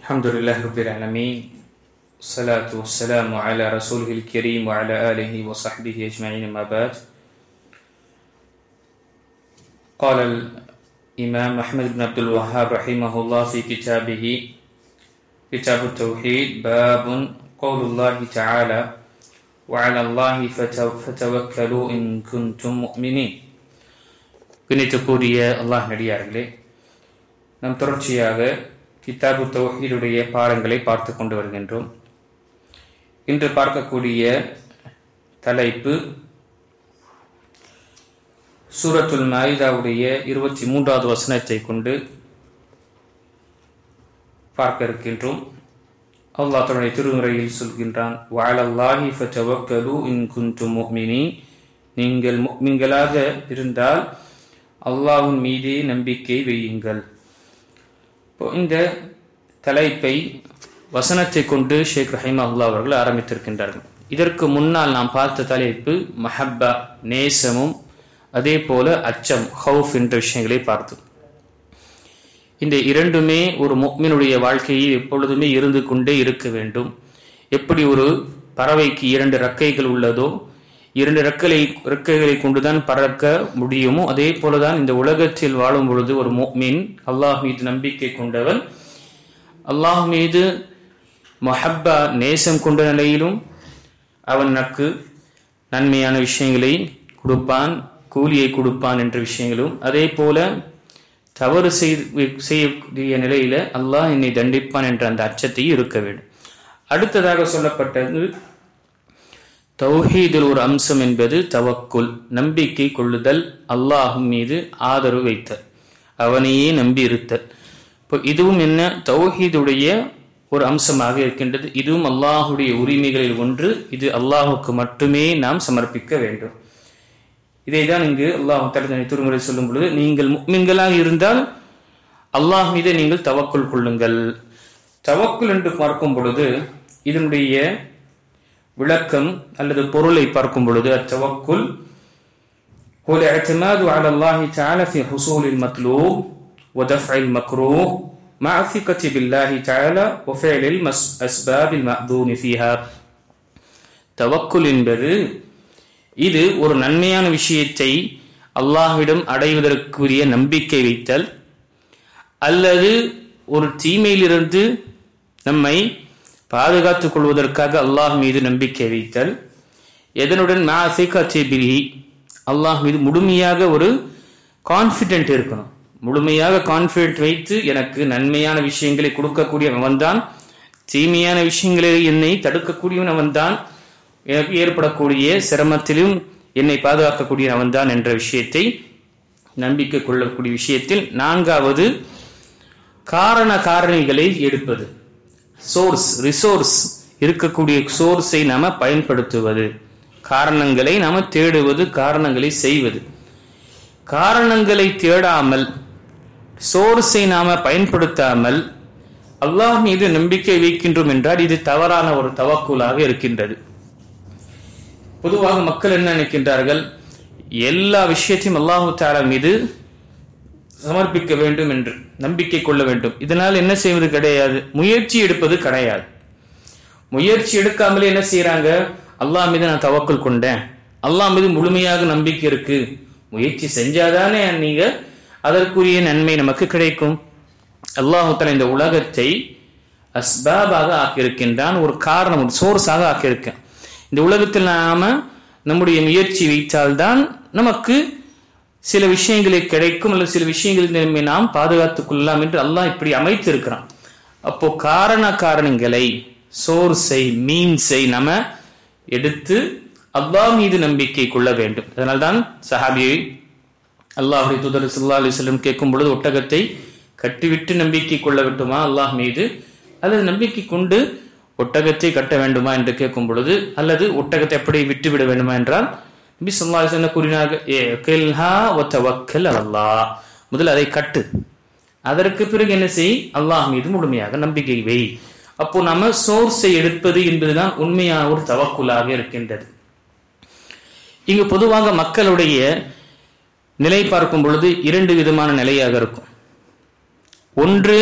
Alhamdulillah Rabbil Alameen. Salatu wassalamu ala rasulihil kareem wa ala alihi wa sahbihi ajma'in amma ba'd. قال الإمام أحمد بن عبد الوهاب رحمه الله في كتابه كتاب التوحيد باب قول الله تعالى وعلى الله فتوكلوا إن كنتم مؤمنين. கணித்துக்கூடிய அல்லாஹ் நடிகார்களே, நாம் தொடர்ச்சியாக கிதாபு தௌஹீதுடைய பாடங்களை பார்த்து கொண்டு வருகின்றோம். இன்று பார்க்கக்கூடிய தலைப்பு சூரத்துல் மாயிதாவுடைய 23வது வசனத்தை கொண்டு பார்க்க இருக்கின்றோம். அல்லாஹ் தன்னுடைய திருமுறையில் சொல்கின்றான், வஅலல்லாஹி ஃபதவக்கலு இன் குன்தும் முஃமினீன். நீங்கள் முஃமின்களாக இருந்தால் அல்லாஹ்வின் மீதே நம்பிக்கை வையுங்கள். இந்த தலைப்பை வசனத்தை கொண்டு ஷேக் ரஹிமஹுல்லாஹ் அவர்கள் ஆரம்பித்திருக்கின்றார்கள். இதற்கு முன்னால் நாம் பார்த்த தலைப்பு மஹப்பா, நேசமும் அதே போல அச்சம், ஹவுஃப் என்ற விஷயங்களை பார்த்தோம். இந்த இரண்டுமே ஒரு முஃமினுடைய வாழ்க்கையில் எப்பொழுதுமே இருந்து கொண்டே இருக்க வேண்டும். எப்படி ஒரு பறவைக்கு 2 ரெக்கைகள் உள்ளதோ, 2 ரெக்கைகளை கொண்டுதான் பறக்க முடியுமோ, அதே போலதான் இந்த உலகத்தில் வாழும் பொழுது ஒரு முஃமின் அல்லாஹ் மீது நம்பிக்கை கொண்டவன், அல்லாஹ் மீது மஹப்பா நேசம் கொண்ட நிலையிலும் அவனுக்கு நன்மையான விஷயங்களை கொடுப்பான், கூலியை கொடுப்பான் என்ற விஷயங்களும், அதே போல தவறு செய்யக்கூடிய நிலையில அல்லாஹ் என்னை தண்டிப்பான் என்ற அந்த அச்சத்தையும் இருக்க வேண்டும். அடுத்ததாக சொல்லப்பட்டது தௌஹீதில் ஒரு அம்சம் என்பது தவக்குல், நம்பிக்கை கொள்ளுதல், அல்லாஹ் மீது ஆதரவு வைத்தல், அவனையே நம்பி இருத்தல். இப்போ இதுவும் என்ன, தௌஹீதுடைய ஒரு அம்சமாக இருக்கின்றது. இதுவும் அல்லாஹுடைய உரிமைகளில் ஒன்று. இது அல்லாஹுக்கு மட்டுமே நாம் சமர்ப்பிக்க வேண்டும். இதைதான் இங்கு அல்லாஹ் தனது திருமுறை சொல்லும் பொழுது, நீங்கள் முஃமின்களாக இருந்தால் அல்லாஹ் மீது நீங்கள் தவக்குல் கொள்ளுங்கள். தவக்குல் என்று பார்க்கும் பொழுது இதனுடைய விளக்கம் அல்லது பொருளை பார்க்கும் பொழுது, அத்தவக்குல் ஹுவல் இஅ்திமாது அலா அல்லாஹ் தஆலா ஃபீ ஹுசூலில் மத்லூப் வ தஃஇல் மக்ரூஹ் மஅ ஸிகதி பில்லாஹி தஆலா வ ஃபிஅலில் அஸ்பாபில் மஅதூன் ஃபீஹா. தவக்குல் என்பது இது ஒரு நன்மையான விஷயத்தை அல்லாஹ்விடம் அடைவதற்குரிய நம்பிக்கை வைத்தல், அல்லது ஒரு தீமையிலிருந்து நம்மை பாதுகாத்துக் கொள்வதற்காக அல்லாஹ் மீது நம்பிக்கை வைத்தல். எதனுடன் அல்லாஹ் மீது முழுமையாக ஒரு கான்ஃபிடென்ட் இருக்கணும். முழுமையாக கான்ஃபிடென்ட் வைத்து எனக்கு நன்மையான விஷயங்களை கொடுக்கக்கூடியவன் அவன்தான், தீமையான விஷயங்களை என்னை தடுக்கக்கூடியவன் அவன்தான், எனக்கு ஏற்படக்கூடிய சிரமத்திலும் என்னை பாதுகாக்கக்கூடிய அவன்தான் என்ற விஷயத்தை நம்பிக்கை கொள்ளக்கூடிய விஷயத்தில் 4வது காரணிகளை எடுப்பது, சோர்ஸ், ரிசோர்ஸ் இருக்கக்கூடிய சோர்ஸை நாம பயன்படுத்துவது, காரணங்களை நாம தேடுவது, காரணங்களை செய்வது. காரணங்களை தேடாமல் சோர்ஸை நாம பயன்படுத்தாமல் அல்லாஹ் மீது நம்பிக்கை வைக்கின்றோம் என்றால் இது தவறான ஒரு தவக்குலாக இருக்கின்றது. பொதுவாக மக்கள் என்ன நினைக்கின்றார்கள், எல்லா விஷயத்தையும் அல்லாஹு தஆலா மீது சமர்ப்பிக்க வேண்டும் என்று நம்பிக்கை கொள்ள வேண்டும். இதனால் என்ன செய்வது கிடையாது, முயற்சி எடுப்பது கிடையாது. முயற்சி எடுக்காமலே என்ன செய்யறாங்க, அல்லாஹ் மீது நான் தவக்குல் கொண்டேன், அல்லாஹ் மீது முழுமையாக நம்பிக்கை இருக்கு, முயற்சி செஞ்சாதானே நீங்க அதற்குரிய நன்மை நமக்கு கிடைக்கும். அல்லாஹ் தஆலா இந்த உலகத்தை அஸ்பாபாக ஆக்கியிருக்கின்றான், ஒரு காரணம், ஒரு சோர்ஸாக ஆக்கியிருக்கேன். இந்த உலகத்தில் நாம நம்முடைய முயற்சி வைத்தால்தான் நமக்கு சில விஷயங்களை கிடைக்கும், அல்லது சில விஷயங்களை நாம் பாதுகாத்துக் கொள்ளலாம் என்று அல்லாஹ் இப்படி அமைத்திருக்கிறான். அப்போ காரணங்களை, சோர்ஸை, மீன்ஸை நம்ம எடுத்து அல்லாஹ் மீது நம்பிக்கை கொள்ள வேண்டும். அதனால்தான் சஹாபியை அல்லாஹ்வுடைய தூதர் ஸல்லல்லாஹு அலைஹி வஸல்லம் கேட்கும் பொழுது, ஒட்டகத்தை கட்டிவிட்டு நம்பிக்கை கொள்ள வேண்டுமா அல்லாஹ் மீது, அல்லது நம்பிக்கை கொண்டு ஒட்டகத்தை கட்ட வேண்டுமா என்று கேட்கும் பொழுது, அல்லது ஒட்டகத்தை அப்படியே விட்டுவிட வேண்டுமா என்றால் நபி ஸல்லல்லாஹு அலைஹி வஸல்லம் கூறினார்கள், இக்ல்ஹா வ தவக்கல் அலல்லாஹ், முதல்ல அதை கட்டு, அதற்கு பிறகு என்ன செய், அல்லாஹ் மீது முழுமையாக நம்பிக்கை வை. அப்போ நம்ம சோர்ஸை எடுப்பது என்பதுதான் உண்மையான ஒரு தவக்குலாக இருக்கின்றது. இங்கு பொதுவாக மக்களுடைய நிலை பார்க்கும் பொழுது 2 விதமான நிலையாக இருக்கும். ஒன்று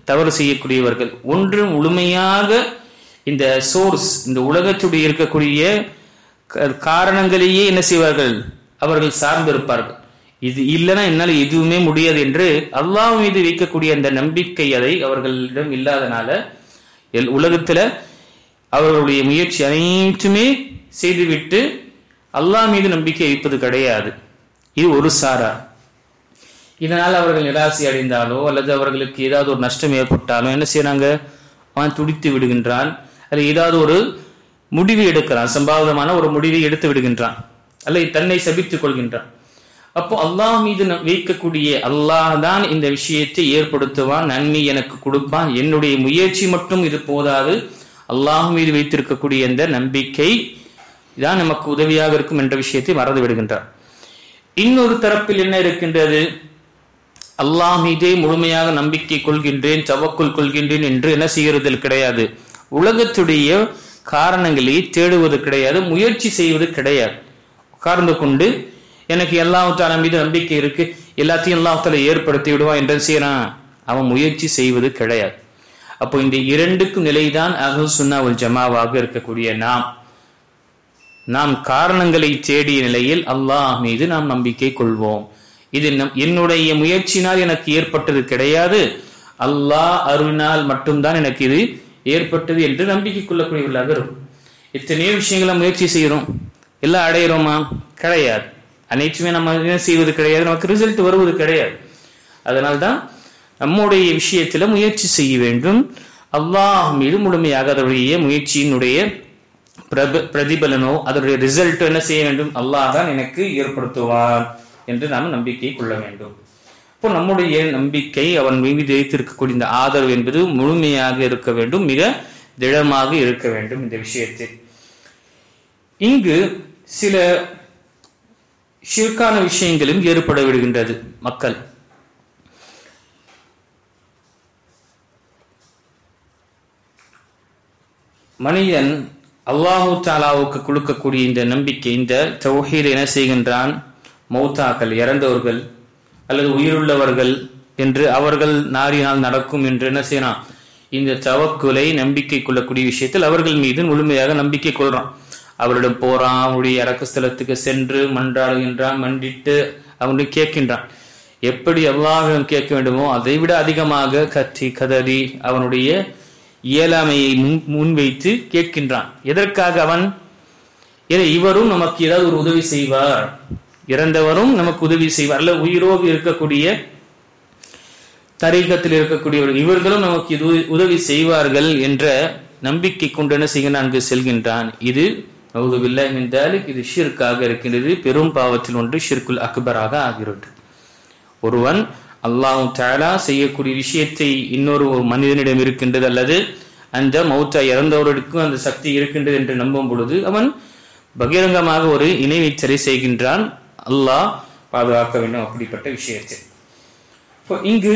தவறு செய்யக்கூடியவர்கள். ஒன்று முழுமையாக இந்த சோர்ஸ், இந்த உலகத்துடைய இருக்கக்கூடிய காரணங்களையே என்ன செய்வார்கள், அவர்கள் சார்ந்திருப்பார்கள். இது இல்லைன்னா என்னால் எதுவுமே முடியாது என்று அல்லாஹ் மீது வைக்கக்கூடிய அந்த நம்பிக்கை அதை அவர்களிடம் இல்லாதனால உலகத்துல அவர்களுடைய முயற்சி அனைத்துமே செய்துவிட்டு அல்லாஹ் மீது நம்பிக்கை வைப்பது கிடையாது. இது ஒரு சாரார். இதனால் அவர்கள் நிராசை அடைந்தாலோ அல்லது அவர்களுக்கு ஏதாவது ஒரு நஷ்டம் ஏற்பட்டாலோ என்ன செய்யறாங்க, அவன் துடித்து விடுகின்றான், அல்லது ஏதாவது ஒரு முடிவு எடுக்கிறான், சம்பாவிதமான ஒரு முடிவை எடுத்து விடுகின்றான், அல்லது தன்னை சபித்துக் கொள்கின்றான். அப்போ அல்லாஹ் மீது வைக்கக்கூடிய அல்லாஹ் தான் இந்த விஷயத்தை ஏற்படுத்துவான், நன்மை எனக்கு கொடுப்பான், என்னுடைய முயற்சி மட்டும் இது போதாது, அல்லாஹ் மீது வைத்திருக்கக்கூடிய அந்த நம்பிக்கை தான் நமக்கு உதவியாக இருக்கும் என்ற விஷயத்தை மறந்து விடுகின்றார். இன்னொரு தரப்பில் என்ன இருக்கின்றது, அல்லாஹ் மீதே முழுமையாக நம்பிக்கை கொள்கின்றேன், தவக்குல் கொள்கின்றேன் என்று என்ன செய்கிறது கிடையாது, உலகத்துடைய காரணங்களை தேடுவது கிடையாது, முயற்சி செய்வது கிடையாது. உட்கார்ந்து கொண்டு எனக்கு அல்லாஹ் தஆலா மீது நம்பிக்கை இருக்கு, எல்லாத்தையும் அல்லாஹ் தஆலா ஏற்படுத்தி விடுவான் என்று செய்யறான், அவன் முயற்சி செய்வது கிடையாது. அப்போ இந்த இரண்டுக்கும் நிலைதான் அஹ்லுஸ் சுன்னா வல் ஜமாவாக இருக்கக்கூடிய நாம் காரணங்களை தேடிய நிலையில் அல்லாஹ் மீது நாம் நம்பிக்கை கொள்வோம். இது என்னுடைய முயற்சினால் எனக்கு ஏற்பட்டது கிடையாது, அல்லாஹ் அருளினால் மட்டும்தான் எனக்கு இது ஏற்பட்டது என்று நம்பிக்கை கொள்ளக்கூடியவர்களாக இருக்கும். எத்தனையோ விஷயங்களை முயற்சி செய்யறோம், எல்லாம் அடையிறோமா, கிடையாது. அனைத்துமே நம்ம செய்வது கிடையாது, நமக்கு ரிசல்ட் வருவது கிடையாது. அதனால்தான் நம்முடைய விஷயத்துல முயற்சி செய்ய வேண்டும். அல்லாஹ் மீது முழுமையாக அதனுடைய முயற்சியினுடைய பிரதிபலனோ அதனுடைய ரிசல்ட் என்ன செய்ய வேண்டும், அல்லாஹ் தான் எனக்கு ஏற்படுத்துவான் என்று நாம் நம்பிக்கை கொள்ள வேண்டும். இப்போ நம்முடைய நம்பிக்கை அவன் மீது வைத்திருக்கக்கூடிய இந்த ஆதரவு என்பது முழுமையாக இருக்க வேண்டும், மிக திடமாக இருக்க வேண்டும். இந்த விஷயத்தில் இங்கு சில ஷிர்கான விஷயங்களும் ஏற்பட விடுகின்றது. மக்கள் மனிதன் அல்லாஹு தஆலாவுக்கு கொடுக்கக்கூடிய இந்த நம்பிக்கை, இந்த தௌஹீதை என்ன செய்கின்றான், மௌத்தாக்கள், இறந்தவர்கள் அல்லது உயிருள்ளவர்கள் என்று அவர்கள் நாடினால் நடக்கும் என்று என்ன செய்யறான், இந்த தவக்குலை நம்பிக்கை கொள்ளக்கூடிய விஷயத்தில் அவர்கள் மீது முழுமையாக நம்பிக்கை கொள்றான். அவரிடம் போறான், அவனுடைய இறக்கஸ்தலத்துக்கு சென்று மன்றாடுகின்றான், மண்டிட்டு அவனுடைய கேட்கின்றான். எப்படி அல்லாஹ்விடம் கேட்க வேண்டுமோ அதை விட அதிகமாக கத்தி கதறி அவனுடைய இயலாமையை முன்வைத்து கேட்கின்றான். எதற்காக? அவன் இவரும் நமக்கு ஏதாவது ஒரு உதவி செய்வார், இறந்தவரும் நமக்கு உதவி செய்வார், அல்ல உயிரோடு இருக்கக்கூடிய தரீகத்தில் இருக்கக்கூடியவர்கள் இவர்களும் நமக்கு உதவி செய்வார்கள் என்ற நம்பிக்கை கொண்டு என்ன செய்கின்றான், அங்கு செல்கின்றான். இது நஊது பில்லாஹி மின் தாலிக், இது ஷிர்காக இருக்கின்றது. பெரும் பாவத்தில் ஒன்று ஷிர்குல் அக்பராக ஆகிறது. ஒருவன் அல்லாஹ் தஆலா செய்யக்கூடிய விஷயத்தை இன்னொரு மனிதனிடம் இருக்கின்றது, அல்லது அந்த மௌத்தா இறந்தவர்களுக்கும் அந்த சக்தி இருக்கின்றது என்று நம்பும் பொழுது அவன் பகிரங்கமாக ஒரு இணை வைத்தலை செய்கின்றான். அல்லாஹ் பாதுகாக்க வேண்டும் அப்படிப்பட்ட விஷயத்தை. இங்கு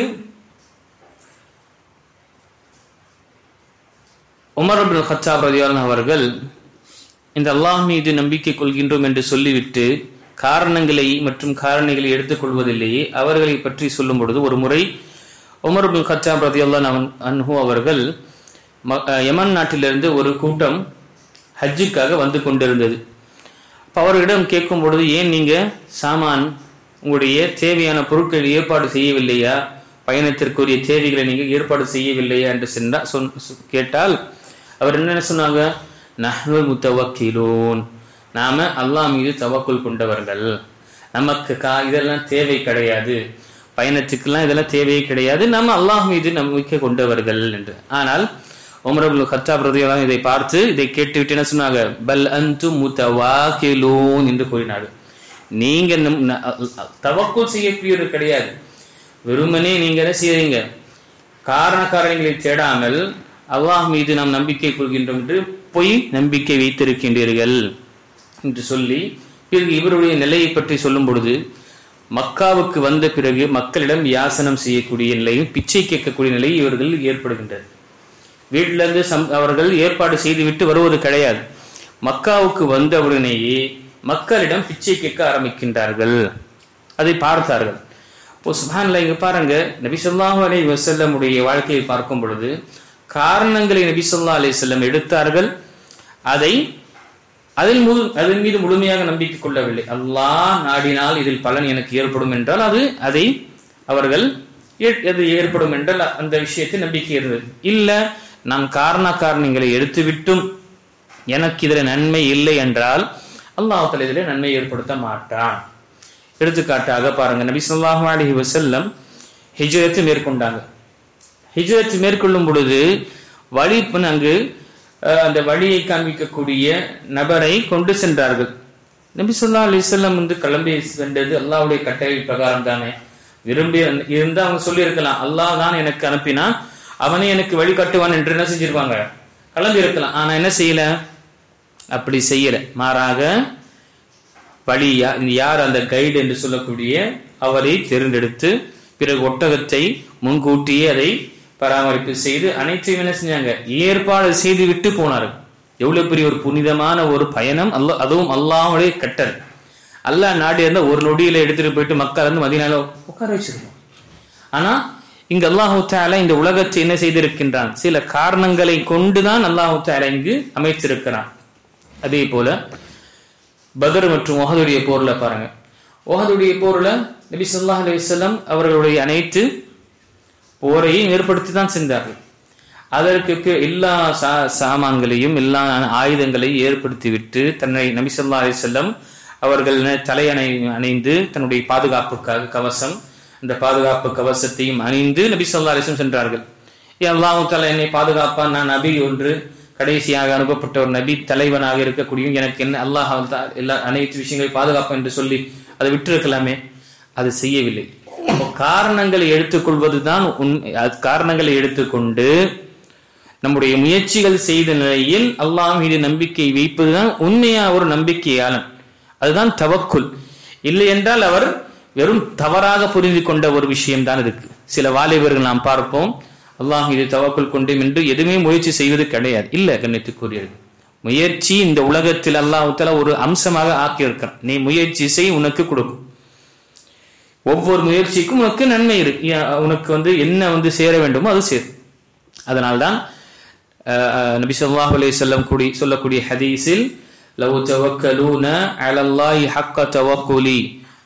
உமர் இப்னு கத்தாப் ரலியல்லாஹு அவர்கள் இந்த அல்லாஹ் மீது நம்பிக்கை கொள்கின்றோம் என்று சொல்லிவிட்டு காரணங்களை மற்றும் காரணிகளை எடுத்துக் கொள்வதில்லையே, அவர்களை பற்றி சொல்லும் பொழுது ஒரு முறை உமர் இப்னு கத்தாப் ரலியல்லாஹு அன்ஹு அவர்கள் யமன் நாட்டிலிருந்து ஒரு கூட்டம் ஹஜ்ஜுக்காக வந்து கொண்டிருந்தது. அவர்களிடம் கேட்கும் பொழுது, ஏன் நீங்க சாமான் உங்களுடைய தேவையான பொருட்களை ஏற்பாடு செய்யவில்லையா, பயணத்திற்குரிய தேவைகளை நீங்க ஏற்பாடு செய்யவில்லையா என்று கேட்டால் அவர் என்ன சொன்னாங்க, நஹ்னுல் முத்தவக்கிலூன், நாம அல்லாஹ் மீது தவக்குல் கொண்டவர்கள், நமக்கு இதெல்லாம் தேவை கிடையாது, பயணத்துக்கெல்லாம் இதெல்லாம் தேவையே கிடையாது, நாம அல்லாஹ் மீது நம்பிக்கை கொண்டவர்கள் என்று. ஆனால் உமர் இப்னு கத்தாப் ரலியல்லாஹு இதை பார்த்து இதை கேட்டுவிட்டு என்ன சொன்னாங்க, பல் அன்தும் முத்தவாக்கிலூன் என்று கூறினார்கள். நீங்க தவக்குல் செய்யக்கூடியவர் கிடையாது, வெறுமனே நீங்க என்ன செய்றீங்க, காரணங்களை தேடாமல் அல்லாஹ் மீது நாம் நம்பிக்கை கொள்கின்றோம் என்று பொய் நம்பிக்கை வைத்திருக்கின்றீர்கள் என்று சொல்லி பிறகு இவருடைய நிலையை பற்றி சொல்லும் பொழுது, மக்காவுக்கு வந்த பிறகு மக்களிடம் யாசனம் செய்யக்கூடிய நிலையும் பிச்சை கேட்கக்கூடிய நிலை இவர்கள் ஏற்படுகின்றது. வீட்டிலிருந்து அவர்கள் ஏற்பாடு செய்துவிட்டு வருவது கிடையாது, மக்காவுக்கு வந்தவுடனேயே மக்களிடம் பிச்சை கேட்க ஆரம்பிக்கின்றார்கள். அதை பார்த்தார்கள். இப்போ சுப்ஹானல்லாஹ், இங்க பாருங்க, நபி ஸல்லல்லாஹு அலைஹி வஸல்லம் உடைய வாழ்க்கையை பார்க்கும் பொழுது காரணங்களை நபி ஸல்லல்லாஹு அலைஹி வஸல்லம் எடுத்தார்கள். அதன் மீது முழுமையாக நம்பிக்கை கொள்ளவில்லை. அல்லாஹ் நாடினால் இதில் பலன் எனக்கு ஏற்படும் என்றால் அதை அவர்கள் ஏற்படும் என்றால் அந்த விஷயத்தை நம்பிக்கை இருந்தது. இல்ல, நாம் காரணங்களை எடுத்துவிட்டும் எனக்கு இதில் நன்மை இல்லை என்றால் அல்லாஹ் தஆலா இதில் நன்மை ஏற்படுத்த மாட்டான். எடுத்துக்காட்டாக பாருங்க, நபி ஸல்லல்லாஹு அலைஹி வஸல்லம் ஹிஜ்ரத் மேற்கொண்டாங்க. ஹிஜ்ரத் மேற்கொள்ளும் பொழுது அங்கு அந்த வழியை காண்பிக்கக்கூடிய நபரை கொண்டு சென்றார்கள். நபி ஸல்லல்லாஹு அலைஹி வஸல்லம் கிளம்பி சென்றது அல்லாஹ்வுடைய கட்டளை பிரகாரம் தானே. விரும்பி இருந்தா அவங்க சொல்லி இருக்கலாம், அல்லாஹ் தான் எனக்கு அனுப்பினா அவனே எனக்கு வழிகாட்டுவான் என்று என்ன செஞ்சிருப்பாங்க, கிளம்பி இருக்கலாம். ஆனா என்ன செய்யல, அப்படி செய்யல. மாறாக யார் அந்த கைடு என்று சொல்லக்கூடிய அவரை தேர்ந்தெடுத்து பிறகு ஒட்டகத்தை முன்கூட்டியே அதை பராமரிப்பு செய்து அனைத்தையும் என்ன செஞ்சாங்க, ஏற்பாடு செய்து விட்டு போனார்கள். எவ்வளவு பெரிய ஒரு புனிதமான ஒரு பயணம். அதுவும் அல்லாஹ்வுடைய கட்டளை. அல்லாஹ் நாடி இருந்தா ஒரு நொடியில எடுத்துட்டு போயிட்டு மக்கள் வந்து மதீனால உட்கார வச்சிருக்கோம். ஆனா இங்க அல்லாஹு தஆலா இந்த உலகத்தை என்ன செய்திருக்கின்றான், சில காரணங்களை கொண்டுதான் அல்லாஹு தஆலா இங்கு அமைச்சிருக்கிறான். அதே போல பத்ர் மற்றும் உஹதுடைய போர்ல பாருங்க, உஹதுடைய போர்ல நபி ஸல்லல்லாஹு அலைஹி வஸல்லம் அவர்களுடைய அனைத்து போரையும் ஏற்படுத்தி தான் சென்றார்கள். அதற்கு எல்லா சாமான்களையும் எல்லா ஆயுதங்களையும் ஏற்படுத்தி விட்டு தன்னை நபி ஸல்லல்லாஹு அலைஹி வஸல்லம் அவர்கள் தலையணை அணிந்து தன்னுடைய பாதுகாப்புக்காக கவசம், அந்த பாதுகாப்பு கவசத்தையும் அணிந்து நபி ஸல்லல்லாஹு அலைஹி வஸல்லம் சென்றார்கள். அல்லாஹ் தஆலா என்னை பாதுகாப்பான், நான் நபி ஒன்று கடைசியாக அனுப்பப்பட்ட ஒரு நபி தலைவனாக இருக்கக்கூடிய எனக்கு என்ன அல்லாஹ் எல்லா அனைத்து விஷயங்களையும் பாதுகாப்பான் என்று சொல்லி அதை விட்டிருக்கலாமே, அது செய்யவில்லை. காரணங்களை எடுத்துக்கொள்வதுதான் காரணங்களை எடுத்துக்கொண்டு நம்முடைய முயற்சிகள் செய்த நிலையில் அல்லாஹ் மீது நம்பிக்கை வைப்பதுதான் உண்மையா ஒரு நம்பிக்கையாளன். அதுதான் தவக்குல். இல்லை என்றால் அவர் வெறும் தவறாக புரிந்து கொண்ட ஒரு விஷயம் தான் இருக்கு. சில வாலிபர்கள் நாம் பார்ப்போம், அல்லாஹ் இது தவக்குல் கொண்டேன் என்று எதுவுமே முயற்சி செய்வது கிடையாது. இல்ல, கண்ணியத்துக்குரியது, முயற்சி இந்த உலகத்தில் அல்லாஹ் தஆலா ஒரு அம்சமாக ஆக்கி இருக்கிறான். நீ முயற்சி செய், உனக்கு கொடுக்கும். ஒவ்வொரு முயற்சிக்கும் உனக்கு நன்மை இருக்கு. உனக்கு என்ன சேர வேண்டுமோ அது சேரும். அதனால்தான் நபி ஸல்லல்லாஹு அலைஹி வஸல்லம் சொல்லக்கூடிய ஹதீஸில் லவ் தவக்கலூன அலல்லாஹி ஹக்க தவக்குலி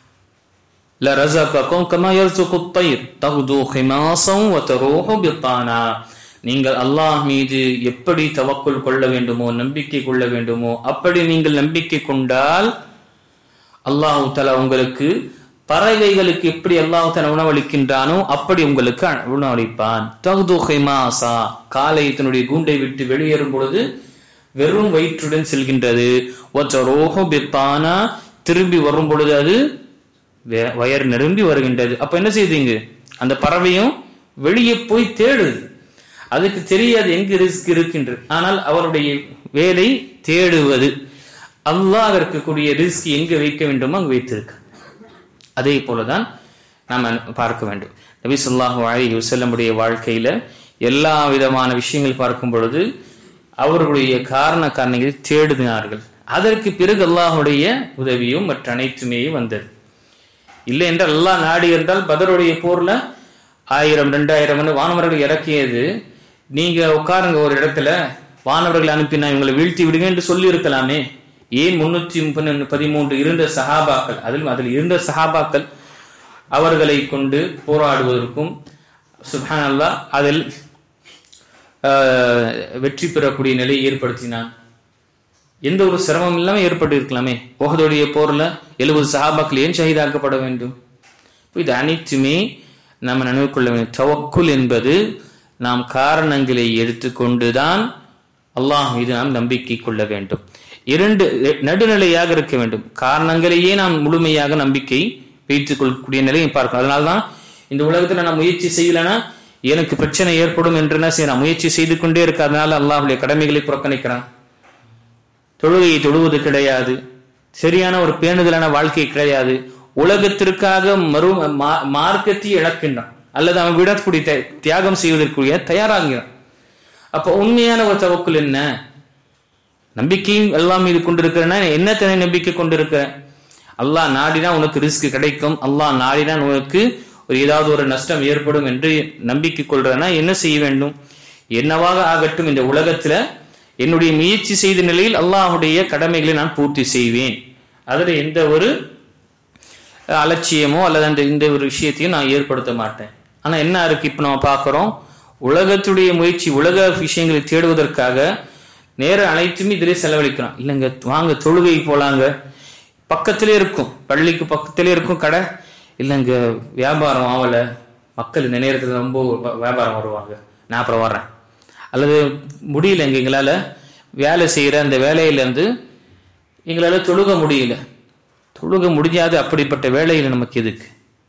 லரஸககும் கமா யர்ஸுகு அத்-தய்ர் தக்து ஹிமாஸன் வ தரூஹு பித்தானா. நீங்கள் அல்லாஹ் மீது எப்படி தவக்குல் கொள்ள வேண்டுமோ, நம்பிக்கை கொள்ள வேண்டுமோ, அப்படி நீங்கள் நம்பிக்கை கொண்டால் அல்லாஹ் தஆலா உங்களுக்கு பறவைகளுக்கு எப்படி அல்லாஹ் தஆலா உணவளிக்கின்றானோ அப்படி உங்களுக்கு உணவளிப்பான். தக்து ஹிமாஸா, காலை தன்னுடைய கூண்டை விட்டு வெளியேறும் பொழுது வெறும் வயிற்றுடன் செல்கின்றது. வ தரூஹு பித்தானா, திரும்பி வரும் பொழுது அது வயர் நிரம்பி வருகின்றது. அப்ப என்ன செய்தீங்க, அந்த பறவையும் வெளியே போய் தேடுது. அதுக்கு தெரியாது எங்கு ரிஸ்க் இருக்கின்றது. ஆனால் அவருடைய வேலை தேடுவது. அல்லாஹ் இருக்கக்கூடிய ரிஸ்க் எங்கு வைக்க வேண்டுமோ அங்கு வைத்திருக்க. அதே போலதான் நாம் பார்க்க வேண்டும். நபி ஸல்லல்லாஹு அலைஹி வஸல்லம் உடைய வாழ்க்கையில எல்லா விதமான விஷயங்கள் பார்க்கும் பொழுது அவர்களுடைய காரணங்களை தேடினார்கள். அதற்கு பிறகு அல்லாஹுடைய உதவியும் மற்ற அனைத்துமே வந்தது. இல்லை என்றால் அல்லாஹ் நாடி என்றால் பத்ருடைய போர்ல 1000-2000 வானவர்கள் இறக்கியது. நீங்க உட்காருங்க ஒரு இடத்துல, வானவர்கள் அனுப்பினா இவங்களை வீழ்த்தி விடுங்க என்று சொல்லி இருக்கலாமே. ஏன் 313 இருந்த சஹாபாக்கள், அதில் இருந்த சஹாபாக்கள் அவர்களை கொண்டு போராடுவதற்கும் சுப்ஹானல்லாஹ் அதில் வெற்றி பெறக்கூடிய நிலையை ஏற்படுத்தினான். எந்த ஒரு சிரமம் இல்லாம ஏற்பட்டு இருக்கலாமே. உஹதுடைய போர்ல 70 சஹாபாக்கள் ஏன் ஷஹீதாக்கப்பட வேண்டும்? இது அனைத்துமே நாம் நினைவு கொள்ள வேண்டும். தவக்குல் என்பது நாம் காரணங்களை எடுத்துக்கொண்டுதான் அல்லாஹ் மீது நாம் நம்பிக்கை கொள்ள வேண்டும். இரண்டு நடுநிலையாக இருக்க வேண்டும். காரணங்களையே நாம் முழுமையாக நம்பிக்கை வைத்துக் கொள்ளக்கூடிய நிலையை பார்க்கணும். அதனால்தான் இந்த உலகத்துல நான் முயற்சி செய்யலன்னா எனக்கு பிரச்சனை ஏற்படும் என்று என்ன செய்யறான், முயற்சி செய்து கொண்டே இருக்க. அதனால அல்லாஹ்வுடைய கடமைகளை புறக்கணிக்கிறான். தொழுகையை தொழுவது கிடையாது, சரியான ஒரு பேணுதலான வாழ்க்கை கிடையாது, உலகத்திற்காக மார்க்கத்தை இழக்கின்றான் அல்லது அவன் விடக்கூடிய தியாகம் செய்வதற்குரிய தயாராகிறான். அப்ப உண்மையான ஒரு தவக்குல் என்ன? நம்பிக்கையும் எல்லாம் மீது கொண்டிருக்கிறேன்னா என்ன நம்பிக்கை கொண்டிருக்க? அல்லாஹ் நாடினா உனக்கு ரிஸ்க் கிடைக்கும், அல்லாஹ் நாடினா உனக்கு ஏதாவது ஒரு நஷ்டம் ஏற்படும் என்று நம்பிக்கை கொள்றேன்னா என்ன செய்ய வேண்டும்? என்னவாக ஆகட்டும், இந்த உலகத்துல என்னுடைய முயற்சி செய்த நிலையில் அல்லாஹ்வுடைய கடமைகளை நான் பூர்த்தி செய்வேன். அதுல எந்த ஒரு அலட்சியமோ அல்லது அந்த இந்த ஒரு விஷயத்தையும் நான் ஏற்படுத்த மாட்டேன். ஆனா என்ன இருக்கு, இப்ப நம்ம பார்க்கிறோம், உலகத்துடைய முயற்சி, உலக விஷயங்களை தேடுவதற்காக நேரம் அனைத்துமே இதிலே செலவழிக்கிறோம். இல்லைங்க, வாங்க தொழுகை போலாங்க, பக்கத்திலே இருக்கும், பள்ளிக்கு பக்கத்திலே இருக்கும் கடை. இல்லைங்க, வியாபாரம் ஆகல, மக்கள் இந்த நேரத்தில் ரொம்ப வியாபாரம் வருவாங்க, நான் அப்புறம் வர்றேன். அல்லது முடியலைங்க, எங்களால் வேலை செய்கிற அந்த வேலையிலேருந்து எங்களால் தொழுக முடியல. தொழுக முடியாது. அப்படிப்பட்ட வேலையில் நமக்கு எதுக்கு?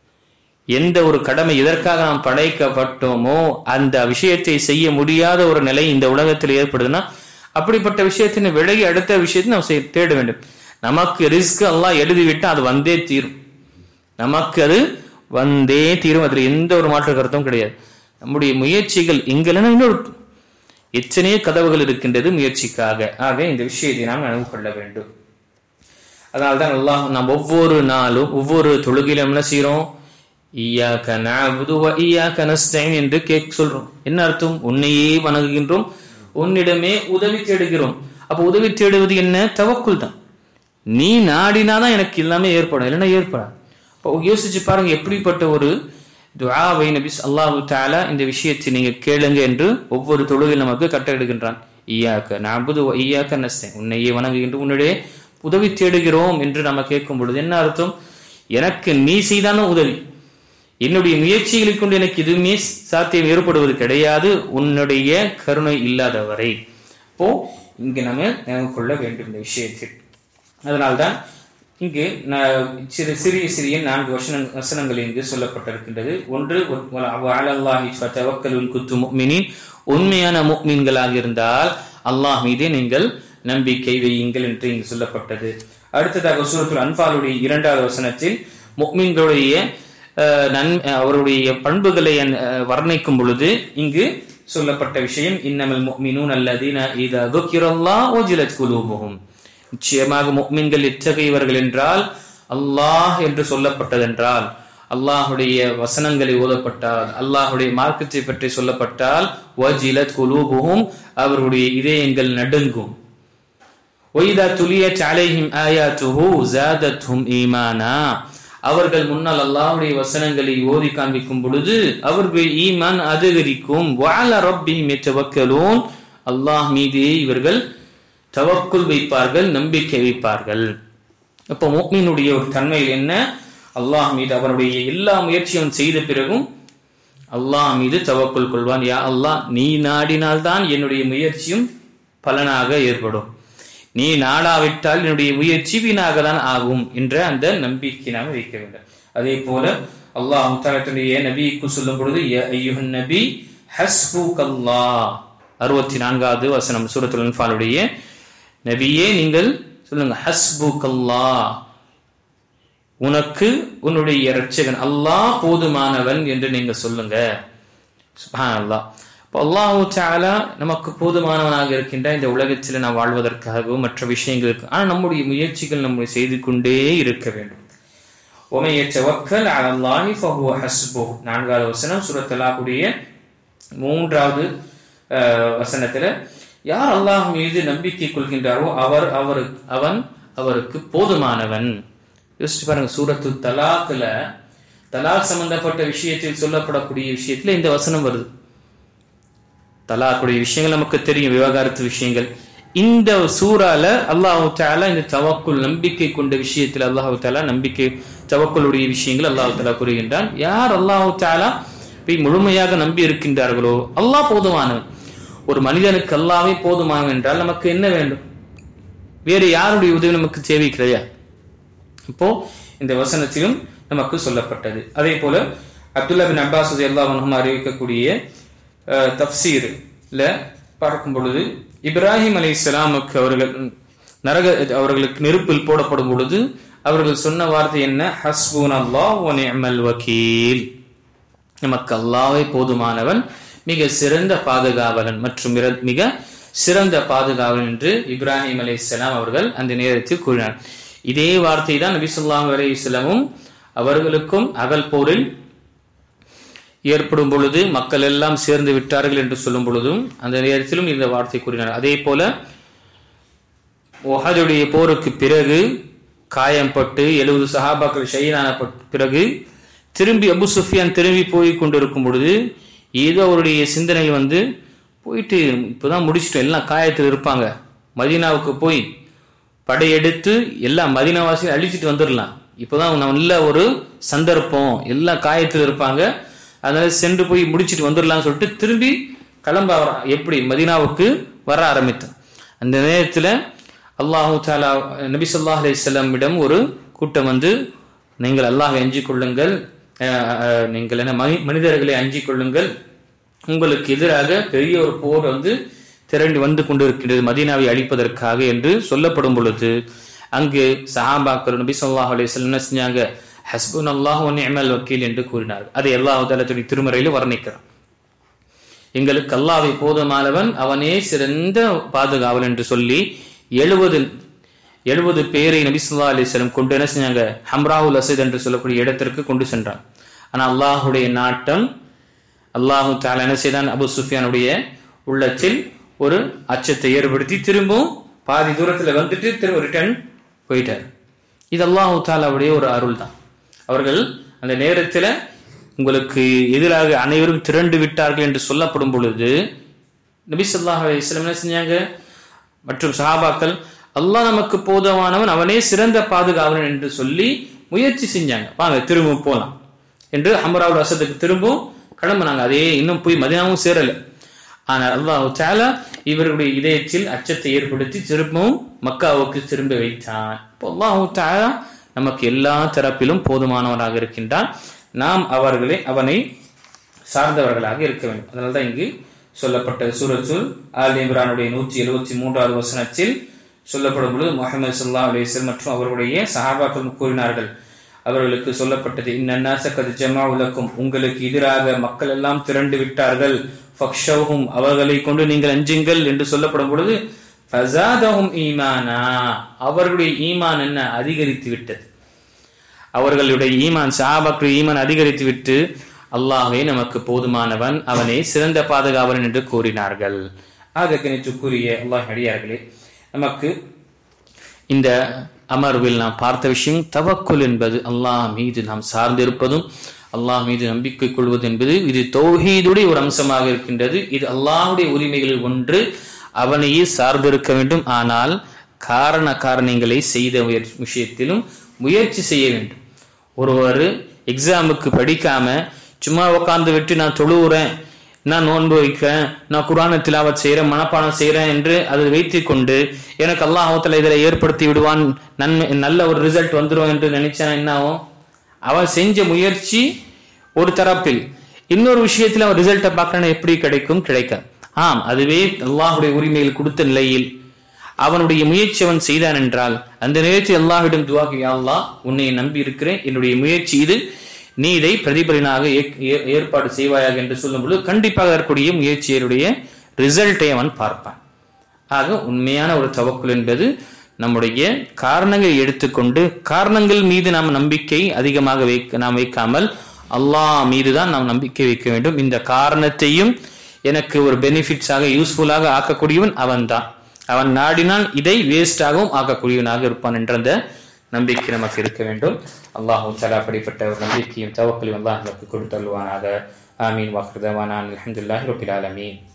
எந்த ஒரு கடமை எதற்காக நாம் படைக்கப்பட்டோமோ அந்த விஷயத்தை செய்ய முடியாத ஒரு நிலை இந்த உலகத்தில் ஏற்படுதுன்னா அப்படிப்பட்ட விஷயத்தின் விலகி அடுத்த விஷயத்தை நாம் தேட வேண்டும். நமக்கு ரிஸ்க் அல்லாஹ் எழுதிவிட்டா அது வந்தே தீரும். நமக்கு அது வந்தே தீரும். அதில் எந்த ஒரு மாற்று கருத்தும் கிடையாது. நம்முடைய முயற்சிகள் இங்கெல்லாம் இன்னொரு எத்தனையோ கதவுகள் இருக்கின்றது முயற்சிக்காக. ஆக இந்த விஷயத்தை நாம் நினைவு கொள்ள வேண்டும். அதனால்தான் அல்லாஹ் நாம் ஒவ்வொரு நாளும் ஒவ்வொரு தொழுகையிலும் என்ன செய்யறோம்? இய்யாக நஅபுது வ இய்யாக நஸ்தஈன் என்று சொல்றோம். என்ன அர்த்தம்? உன்னையே வணங்குகின்றோம், உன்னிடமே உதவி தேடுகிறோம். அப்ப உதவி தேடுவது என்ன? தவக்குல் தான். நீ நாடினாதான் எனக்கு எல்லாமே ஏற்படும், இல்லைன்னா ஏற்படாது. இப்போ யோசிச்சு பாருங்க, எப்படிப்பட்ட ஒரு துஆவை நபி அல்லாஹ் தஆலா இந்த விஷயத்தை நீங்க கேளுங்க என்று ஒவ்வொரு தொழுகையில் நமக்கு கட்டளையிடுகின்றான். இய்யாக நஅபுது வ இய்யாக நஸ்தஈன், உன்னையே வணங்குகின்றோம், உன்னிடையே உதவி தேடுகிறோம் என்று நம்ம கேட்கும் பொழுது என்ன அர்த்தம்? எனக்கு நீ செய்தான உதவி, என்னுடைய முயற்சிகளை கொண்டு எனக்கு எதுவுமே சாத்தியம் ஏற்படுவது கிடையாது, உன்னுடைய கருணை இல்லாதவரை. அப்போ இங்க நம்ம நினைவு கொள்ள வேண்டும் இந்த விஷயத்தில். அதனால்தான் இங்கு சிறிய சிறிய 4 வசனங்கள் இங்கு சொல்லப்பட்டிருக்கின்றது. ஒன்று, அலல்லாஹி ஃபதவக்கலுன் குன்தும் முஃமினீன், உண்மையான முஃமின்களாக இருந்தால் அல்லாஹ் மீதே நீங்கள் நம்பிக்கை வையுங்கள் என்று இங்கு சொல்லப்பட்டது. அடுத்ததாக சூரத்துல் அன்ஃபாலுடைய 2வது வசனத்தில் முஃமின்களுடைய அவருடைய பண்புகளை வர்ணிக்கும் பொழுது இங்கு சொல்லப்பட்ட விஷயம், இன்னமல் முஃமினூன அல்லதீன இதா ذுக்கிரல்லாஹு வஜிலத் குலூபுஹும், நிச்சயமாக முஃமின்கள் எத்தகையவர்கள் என்றால், அல்லாஹ் என்று சொல்லப்பட்டதென்றால், அல்லாஹுடைய வசனங்களை ஓதப்பட்டால், அல்லாஹுடைய மார்க்கத்தை பற்றி சொல்லப்பட்டால், வஜிலத் குலூபுஹும், அவருடைய இதயங்கள் நடுங்கும். வைதா துலியத் அலைஹிம் ஆயாத்துஹு ஜாதத்ஹும் ஈமானா, அவர்கள் முன்னால் அல்லாஹ்வுடைய வசனங்களை ஓதி காண்பிக்கும் பொழுது அவர்கள் ஈமான் அதிகரிக்கும். வஅலா ரப்பிஹிம் யதவக்கலூன், அல்லாஹ் மீதே இவர்கள் தவக்குல் வைப்பார்கள், நம்பிக்கை வைப்பார்கள். அப்போ முஃமினுடைய ஒரு தன்மையில் என்ன? அல்லாஹ் மீது அவருடைய எல்லா முயற்சியும் செய்த பிறகும் அல்லாஹ் மீது தவக்குல் கொள்வான். யா அல்லாஹ், நீ நாடினால்தான் என்னுடைய முயற்சியும் பலனாக ஏற்படும், நீ நாடாவிட்டால் என்னுடைய முயற்சி வீணாக தான் ஆகும் என்ற அந்த நம்பிக்கை நாம் வைக்க வேண்டும். அதே போல அல்லாஹ் தன்னுடைய நபிக்கு சொல்லும் பொழுது, யா அய்யுஹன் நபி ஹஸ்புகல்லாஹ், 64வது வசனம் சூரத்துல் அன்ஃபாலுடைய, நபியே நீங்கள் சொல்லுங்க, ஹஸ்புகல்லாஹ், உனக்கு உன்னுடைய இரட்சகன் அல்லாஹ் போதுமானவன் என்று நீங்க சொல்லுங்க. சுப்ஹானல்லாஹ். அல்லாஹ் தஆலா நமக்கு போதுமானவனாக இருக்கின்ற இந்த உலகத்தில் நாம் வாழ்வதற்காகவும் மற்ற விஷயங்களுக்கு, ஆனால் நம்முடைய முயற்சிகள் நம்ம செய்து கொண்டே இருக்க வேண்டும். وَمَن يَتَوَكَّلْ عَلَى اللَّهِ فَهُوَ حَسْبُهُ, 4வது வசனம் சூரத் தலாக்குடைய 3வது வசனத்துல, யார் அல்லாஹ் மீது நம்பிக்கை கொள்கின்றாரோ அவன் அவருக்கு போதுமானவன். யோசிச்சு பாருங்க, சூரத்து தலாக்ல தலாக் சம்பந்தப்பட்ட விஷயத்தில் சொல்லப்படக்கூடிய விஷயத்துல இந்த வசனம் வருது. தலாக்குடைய விஷயங்கள் நமக்கு தெரியும், விவாகரத்து விஷயங்கள். இந்த சூறால அல்லாஹ் தஆலா இந்த தவக்குல் நம்பிக்கை கொண்ட விஷயத்தில் அல்லாஹ் தஆலா நம்பிக்கை தவக்குலுடைய விஷயங்கள் அல்லாஹ் தஆலா கூறுகின்றான். யார் அல்லாஹ் தஆலா முழுமையாக நம்பி இருக்கின்றார்களோ அல்லாஹ் போதுமானவன். ஒரு மனிதனுக்கு அல்லாஹ்வே போதுமானவன் என்றால் நமக்கு என்ன வேண்டும்? வேறு யாருடைய உதவி நமக்கு தேவை கிடையாது. இப்போ இந்த வசனத்திலும் நமக்கு சொல்லப்பட்டது. அதே போல அப்துல்லா பின் அப்பாஸ் ரலியல்லாஹு அன்ஹு அறிவிக்கக்கூடிய தஃப்சீர்ல பார்க்கும் பொழுது, இப்ராஹிம் அலைஹிஸ்ஸலாமுக்கு அவர்களுக்கு நெருப்பில் போடப்படும் பொழுது அவர்கள் சொன்ன வார்த்தை என்ன? ஹஸ்புனல்லாஹு வ நிஅமல் வக்கீல், நமக்கு அல்லாஹ்வே போதுமானவன், மிக சிறந்த பாதுகாவலன் மற்றும் மிக சிறந்த பாதுகாவலன் என்று இப்ராஹிம் அலைஹிஸ்ஸலாம் அவர்கள் அந்த நேரத்தில் கூறினார். இதே வார்த்தை தான் நபி ஸல்லல்லாஹு அலைஹி வஸல்லமும் அவர்களுக்கும் அகல் போரில் ஏற்படும் பொழுது மக்கள் எல்லாம் சேர்ந்து விட்டார்கள் என்று சொல்லும் பொழுதும் அந்த நேரத்திலும் இந்த வார்த்தை கூறினார். அதே போல உஹதுடைய போருக்கு பிறகு காயம்பட்டு 70 சஹாபாக்கள் ஷஹீதான பிறகு திரும்பி அபு சுஃபியான் திரும்பி போய் கொண்டிருக்கும் பொழுது ஏதோ அவருடைய சிந்தனையில் போயிட்டு இப்போதான் முடிச்சுட்டோம், எல்லாம் காயத்தில் இருப்பாங்க, மதீனாவுக்கு போய் படையெடுத்து எல்லா மதீனாவாசியும் அழிச்சிட்டு வந்துடலாம், இப்போதான் நல்ல ஒரு சந்தர்ப்பம், எல்லா காயத்தில் இருப்பாங்க, அதனால சென்று போய் முடிச்சுட்டு வந்துடலாம்னு சொல்லிட்டு திரும்பி கிளம்ப எப்படி மதீனாவுக்கு வர ஆரம்பித்தார். அந்த நேரத்தில் அல்லாஹு தஆலா நபி ஸல்லல்லாஹு அலைஹி வஸல்லம் ஒரு கூட்டம் நீங்கள் அல்லாஹ்வை அஞ்சிக் கொள்ளுங்கள், நீங்கள் என்ன மனிதர்களை அஞ்சிக் கொள்ளுங்கள், உங்களுக்கு எதிராக பெரிய ஒரு போர் திரண்டு வந்து கொண்டிருக்கின்றது மதீனாவை அழிப்பதற்காக என்று சொல்லப்படும் பொழுது அங்கு சஹாபாக்கள் நபி ஸல்லல்லாஹு அலைஹி வஸல்லம் என்ன செஞ்சாங்க, ஹஸ்புனல்லாஹு வ நிஅமல் வக்கீல் என்று கூறினார். அதை அல்லாஹ் தஆலா தன்னுடைய திருமறையில் வர்ணிக்கிறார். எங்களுக்கு அல்லாஹ்வை போதுமானவன், அவனே சிறந்த பாதுகாவல் என்று சொல்லி 70 பேரை நபி ஸல்லல்லாஹு அலைஹி வஸல்லம் கொண்டு என்ன செஞ்சாங்க, ஹம்ராவுல் அஸத் என்று சொல்லக்கூடிய இடத்திற்கு கொண்டு சென்றார். ஆனா அல்லாஹுடைய நாட்டம், அல்லாஹு தஆலா என்ன செய்தான், அபு சுஃபியானுடைய உள்ளத்தில் ஒரு அச்சத்தை ஏற்படுத்தி திரும்பவும் பாதி தூரத்தில் திரும்ப ரிட்டர்ன் போயிட்டார். இது அல்லாஹு தஆலாவுடைய ஒரு அருள் தான். அவர்கள் அந்த நேரத்தில் உங்களுக்கு எதிராக அனைவரும் திரண்டு விட்டார்கள் என்று சொல்லப்படும் பொழுது நபி ஸல்லல்லாஹு அலைஹி வஸல்லம் என்ன செஞ்சாங்க, மற்றும் சஹாபாக்கள் அல்லாஹ் நமக்கு போதுமானவன், அவனே சிறந்த பாதுகாவலன் என்று சொல்லி முயற்சி செஞ்சாங்க, வாங்க திரும்ப போலாம் என்று ஹம்ராவுல் அஸதுக்கு திரும்பவும் கிளம்புனாங்க. அதே இன்னும் போய் மதீனாவும் சேரல. ஆனால் அல்லாஹ் தஆலா இவருடைய இதயத்தில் அச்சத்தை ஏற்படுத்தி திரும்பவும் மக்காவுக்கு திரும்ப வைத்தான். இப்போ அல்லாஹ் தஆலா நமக்கு எல்லா தரப்பிலும் போதுமானவராக இருக்கின்றான். நாம் அவனை சார்ந்தவர்களாக இருக்க வேண்டும். அதனால்தான் இங்கு சொல்லப்பட்ட சூரத்துல் ஆல் இம்ரானுடைய 173வது வசனத்தில் சொல்லப்படும் பொழுது முஹம்மது ஸல்லல்லாஹு அலைஹி வஸல்லம் மற்றும் அவருடைய சஹாபாக்கள் கூறினார்கள், அவர்களுக்கு சொல்லப்பட்டது, இன்னன்னாஸ கத் ஜமஅு லக்கும், உங்களுக்கு எதிராக மக்கள் எல்லாம் திரண்டு விட்டார்கள், ஃபக்ஷௌஹும், அவர்களை கொண்டு நீங்கள் அஞ்சுங்கள் என்று சொல்லப்படும் பொழுது ஃபஸாதஹும் ஈமானா, அவர்களுடைய ஈமான் என்ன அதிகரித்து விட்டது. அவர்களுடைய ஈமான், சஹாபாக்களுடைய ஈமான் அதிகரித்து விட்டு அல்லாஹ்வே நமக்கு போதுமானவன், அவனே சிறந்த பாதுகாவலன் என்று கூறினார்கள். ஆக கணித்துக்குரிய அல்லாஹ் அடியார்களே, நமக்கு இந்த அமர்வில் நாம் பார்த்த விஷயம் தவக்குல் என்பது அல்லாஹ் மீது நாம் சார்ந்திருப்பதும் அல்லாஹ் மீது நம்பிக்கை கொள்வது என்பது இது தௌஹீதுடைய ஒரு அம்சமாக இருக்கின்றது. இது அல்லாஹ்வுடைய உரிமைகளில் ஒன்று, அவனையே சார்ந்திருக்க வேண்டும். ஆனால் காரணங்களை செய்த விஷயத்திலும் முயற்சி செய்ய வேண்டும். ஒருவர் எக்ஸாமுக்கு படிக்காம சும்மா உட்கார்ந்து விட்டு நான் தொழுகிறேன், நான் நோன்பு வைக்கிறேன், நான் குர்ஆனை திலாவத் செய்யறேன், மனப்பாடம் செய்யறேன் என்று அதை வைத்துக் கொண்டு எனக்கு அல்லாஹ் தஆலா இதில் ஏற்படுத்தி விடுவான், நல்ல ஒரு ரிசல்ட் வந்துடும் என்று நினைச்சான், என்ன ஆகும்? அவன் செஞ்ச முயற்சி ஒரு தரப்பில், இன்னொரு விஷயத்தில் அவன் ரிசல்ட்டை பார்க்கணும், எப்படி கிடைக்காது. அதுவே அல்லாஹுடைய உரிமையில் கொடுத்த நிலையில் அவனுடைய முயற்சி அவன் செய்தான் என்றால் அந்த நேரத்தில் அல்லாஹ்விடம் துஆ, யா அல்லாஹ், உன்னை நம்பி இருக்கிறேன், என்னுடைய முயற்சி இது, நீ இதை பிரதிபலனாக ஏற்பாடு செய்வாயாக என்று சொல்லும்போது கண்டிப்பாக இருக்கக்கூடிய முயற்சியுடைய ரிசல்ட்டை அவன் பார்ப்பான். ஆக உண்மையான ஒரு தவக்குல் என்பது நம்முடைய காரணங்களை எடுத்துக்கொண்டு காரணங்கள் மீது நாம் நம்பிக்கை அதிகமாக நாம் வைக்காமல் அல்லாஹ் மீதுதான் நாம் நம்பிக்கை வைக்க வேண்டும். இந்த காரணத்தையும் எனக்கு ஒரு பெனிஃபிட்ஸாக யூஸ்ஃபுல்லாக ஆக்கக்கூடியவன் அவன்தான். அவன் நாடினால் இதை வேஸ்டாகவும் ஆக்கக்கூடியவனாக இருப்பான் என்ற அந்த நம்பிக்கை நமக்கு இருக்க வேண்டும். அல்லாஹ் தஆலா அப்படிப்பட்ட ஒரு நம்பிக்கையும் தவக்கலையும் அல்லாஹ் நமக்கு கொடுத்தருள்வானாக. ஆமீன். வாஹிர் தஅவானா அல்ஹம்துலில்லாஹி ரப்பில் ஆலமீன்.